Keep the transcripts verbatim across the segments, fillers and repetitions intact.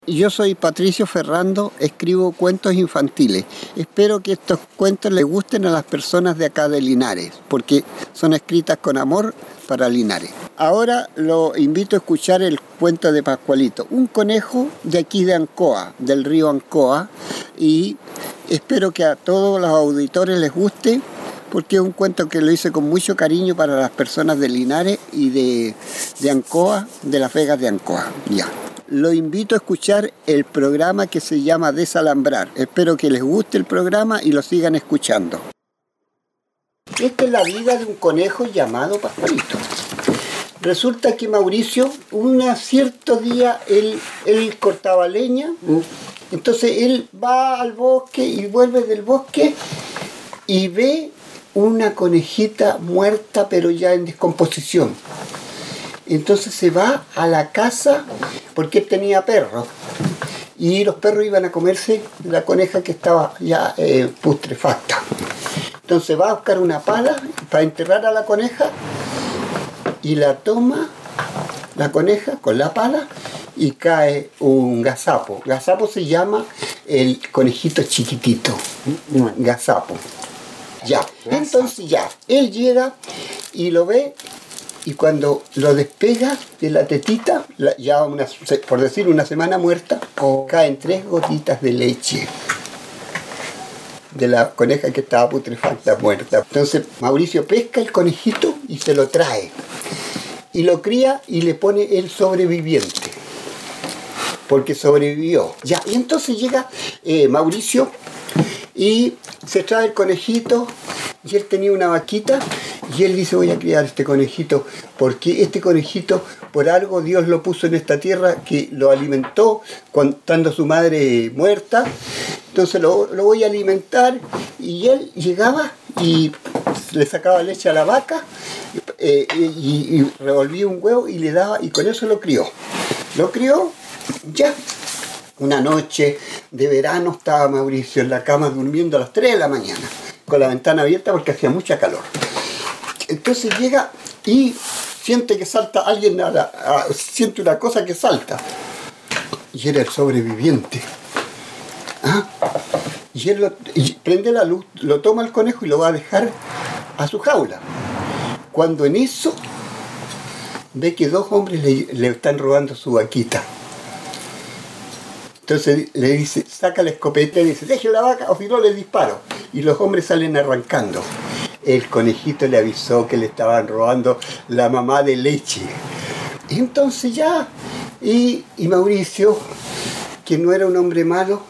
Yo soy Patricio Ferrando, escribo cuentos infantiles. Espero que estos cuentos les gusten a las personas de acá de Linares, porque son escritas con amor para Linares. Ahora lo invito a escuchar el cuento de Pascualito, un conejo de aquí de Ancoa, del río Ancoa, y espero que a todos los auditores les guste, porque es un cuento que lo hice con mucho cariño para las personas de Linares y de, de Ancoa, de las Vegas de Ancoa. Ya. Lo invito a escuchar el programa que se llama Desalambrar. Espero que les guste el programa y lo sigan escuchando. Esta es la vida de un conejo llamado Pascualito. Resulta que Mauricio, un cierto día, él, él cortaba leña, entonces él va al bosque y vuelve del bosque y ve una conejita muerta pero ya en descomposición. Entonces se va a la casa porque él tenía perros y los perros iban a comerse la coneja que estaba ya eh, putrefacta. Entonces va a buscar una pala para enterrar a la coneja y la toma la coneja con la pala y cae un gazapo. Gazapo se llama el conejito chiquitito, gazapo. Ya, entonces ya, él llega y lo ve. Y cuando lo despega de la tetita, ya una, por decir una semana muerta, oh. caen tres gotitas de leche de la coneja que estaba putrefacta, muerta. Entonces Mauricio pesca el conejito y se lo trae. Y lo cría y le pone el sobreviviente. Porque sobrevivió. Ya, y entonces llega eh, Mauricio y se trae el conejito y él tenía una vaquita. Y él dice, voy a criar este conejito, porque este conejito, por algo Dios lo puso en esta tierra, que lo alimentó cuando, estando su madre muerta. Entonces lo, lo voy a alimentar. Y él llegaba y le sacaba leche a la vaca, eh, y, y revolvía un huevo y le daba, y con eso lo crió. Lo crió, ya. Una noche de verano estaba Mauricio en la cama durmiendo a las tres de la mañana, con la ventana abierta porque hacía mucha calor. Entonces llega y siente que salta alguien, a la, a, siente una cosa que salta. Y era el sobreviviente. ¿Ah? Y él lo, y prende la luz, lo toma el conejo y lo va a dejar a su jaula. Cuando en eso ve que dos hombres le, le están robando su vaquita. Entonces le dice, saca la escopeta y dice, deje la vaca o si no le disparo. Y los hombres salen arrancando. El conejito le avisó que le estaban robando la mamá de leche. Entonces ya, y, y Mauricio, que no era un hombre malo,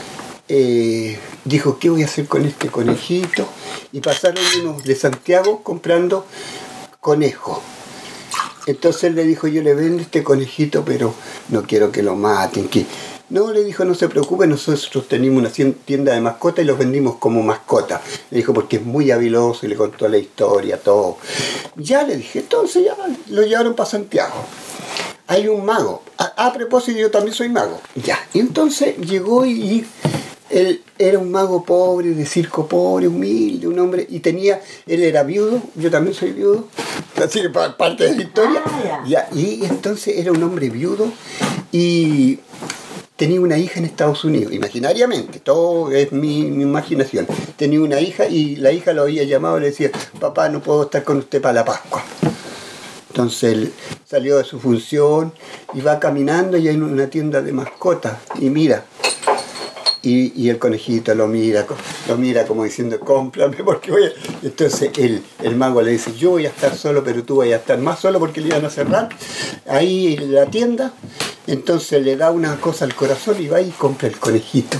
eh, dijo, ¿qué voy a hacer con este conejito? Y pasaron unos de Santiago comprando conejos. Entonces él le dijo, yo le vendo este conejito, pero no quiero que lo maten, que... No, le dijo, no se preocupe, nosotros teníamos una tienda de mascotas y los vendimos como mascota. Le dijo, porque es muy habiloso y le contó la historia, todo. Ya le dije, entonces ya lo llevaron para Santiago. Hay un mago. A, a propósito, yo también soy mago. Ya, y entonces llegó y, y él era un mago pobre, de circo pobre, humilde, un hombre, y tenía, él era viudo, yo también soy viudo, así que parte de la historia. Ya, y entonces era un hombre viudo y... tenía una hija en Estados Unidos, imaginariamente, todo es mi, mi imaginación. Tenía una hija y la hija lo había llamado y le decía, papá, no puedo estar con usted para la Pascua. Entonces él salió de su función y va caminando y hay una tienda de mascotas y mira, y, y el conejito lo mira, lo mira como diciendo, cómprame porque voy a... Entonces el, el mago le dice, yo voy a estar solo, pero tú vas a estar más solo porque le iban a cerrar ahí en la tienda. Entonces le da una cosa al corazón y va y compra el conejito.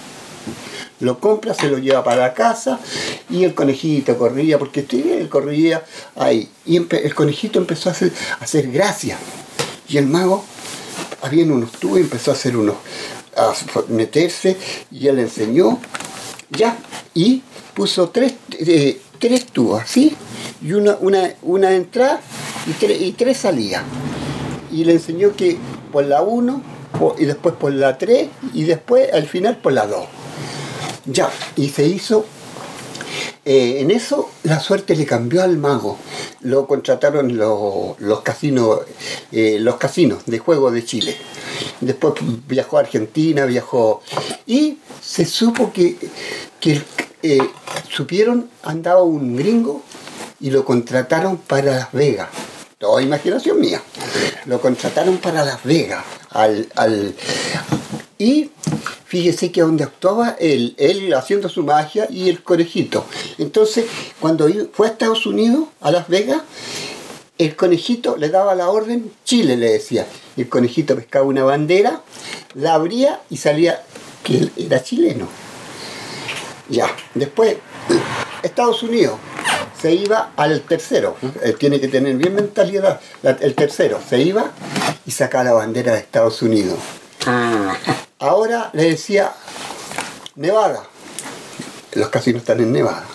Lo compra, se lo lleva para la casa y el conejito corría, porque él corría ahí. Y el conejito empezó a hacer, a hacer gracia. Y el mago, había unos tubos y empezó a hacer unos, a meterse, y él le enseñó, ya, y puso tres, eh, tres tubos, ¿sí? Y una, una, una entrada y, tre, y tres salidas. Y le enseñó que por la uno, y después por la tres, y después al final por la dos. Ya, y se hizo, eh, en eso la suerte le cambió al mago. Lo contrataron los, los casinos, eh, los casinos de juego de Chile. Después viajó a Argentina, viajó y se supo que, que eh, supieron, andaba un gringo y lo contrataron para Las Vegas. Toda imaginación mía. Lo contrataron para Las Vegas. Al, al, y fíjese que donde actuaba él, él haciendo su magia y el conejito. Entonces, cuando fue a Estados Unidos, a Las Vegas, el conejito le daba la orden, Chile le decía. Y el conejito pescaba una bandera, la abría y salía que él era chileno. Ya, después, Estados Unidos. Se iba al tercero, él tiene que tener bien mentalidad, el tercero se iba y sacaba la bandera de Estados Unidos. Ahora le decía Nevada, los casinos están en Nevada,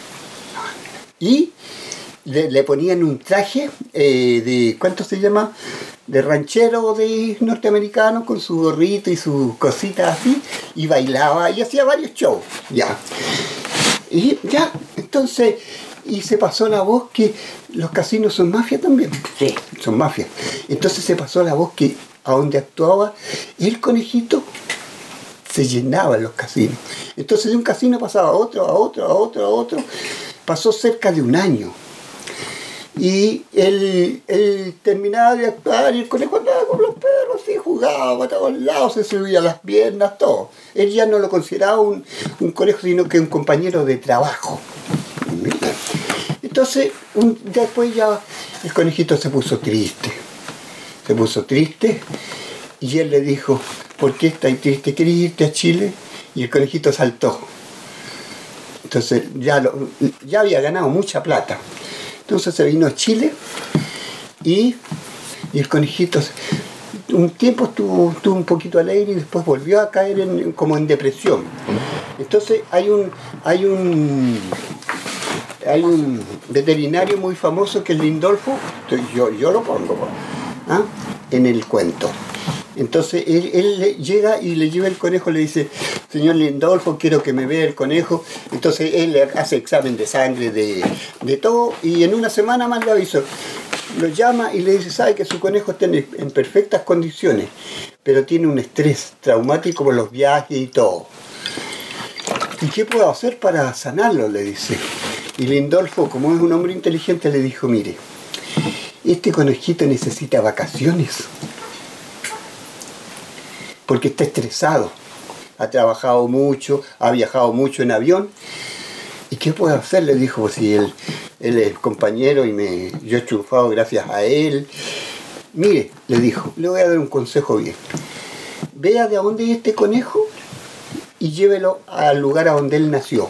y le, le ponían un traje eh, de, ¿cuánto se llama? De ranchero de norteamericano con su gorrito y sus cositas así, y bailaba y hacía varios shows, ya. Y ya, entonces... Y se pasó la voz que los casinos son mafia también. Sí. Son mafia. Entonces se pasó la voz que a donde actuaba el conejito se llenaban los casinos. Entonces de un casino pasaba a otro, a otro, a otro, a otro. Pasó cerca de un año. Y él, él terminaba de actuar y el conejo andaba con los perros así, jugaba a todos lados, se subía a las piernas, todo. Él ya no lo consideraba un, un conejo, sino que un compañero de trabajo. Entonces, un, después ya el conejito se puso triste. Se puso triste y él le dijo, ¿por qué estás triste? ¿Quieres irte a Chile? Y el conejito saltó. Entonces ya, lo, ya había ganado mucha plata. Entonces se vino a Chile y, y el conejito un tiempo estuvo, estuvo un poquito alegre y después volvió a caer en, como en depresión. Entonces hay un... Hay un Hay un veterinario muy famoso que es Lindolfo, yo, yo lo pongo ¿ah? en el cuento. Entonces él, él llega y le lleva el conejo, le dice, señor Lindolfo, quiero que me vea el conejo. Entonces él le hace examen de sangre, de, de todo, y en una semana más le avisó. Lo llama y le dice, sabe que su conejo está en, en perfectas condiciones, pero tiene un estrés traumático por los viajes y todo. ¿Y qué puedo hacer para sanarlo?, le dice. Y Lindolfo, como es un hombre inteligente, le dijo, mire, este conejito necesita vacaciones, porque está estresado, ha trabajado mucho, ha viajado mucho en avión. ¿Y qué puedo hacer?, le dijo, pues si él, él es compañero y me, yo he triunfado gracias a él. Mire, le dijo, le voy a dar un consejo bien. Vea de dónde es este conejo y llévelo al lugar a donde él nació.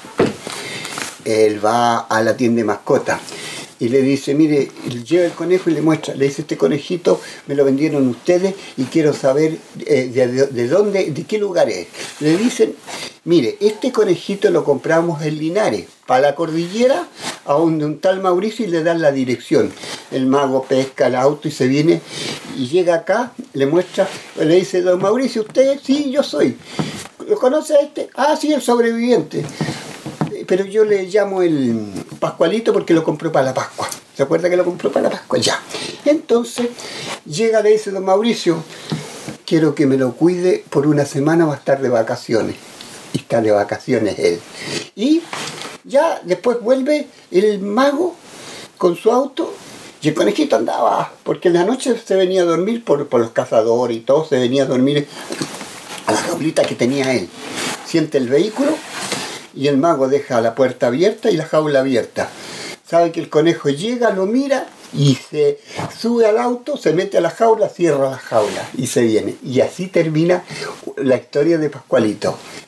Él va a la tienda de mascotas y le dice, mire, lleva el conejo y le muestra, le dice, este conejito me lo vendieron ustedes y quiero saber eh, de, de, de dónde, de qué lugar es. Le dicen, mire, este conejito lo compramos en Linares, para la cordillera, a donde un tal Mauricio, y le dan la dirección. El mago pesca el auto y se viene y llega acá, le muestra, le dice, don Mauricio, ¿usted? Sí, yo soy. ¿Lo conoce a este? Ah, sí, el sobreviviente. Pero yo le llamo el Pascualito porque lo compró para la Pascua. ¿Se acuerda que lo compró para la Pascua? Ya. Entonces, llega, le dice, don Mauricio, quiero que me lo cuide por una semana, va a estar de vacaciones. Y está de vacaciones él. Y ya después vuelve el mago con su auto y el conejito andaba, porque en la noche se venía a dormir por, por los cazadores y todo, se venía a dormir a la jaulita que tenía él. Siente el vehículo y el mago deja la puerta abierta y la jaula abierta. Sabe que el conejo llega, lo mira y se sube al auto, se mete a la jaula, cierra la jaula y se viene. Y así termina la historia de Pascualito.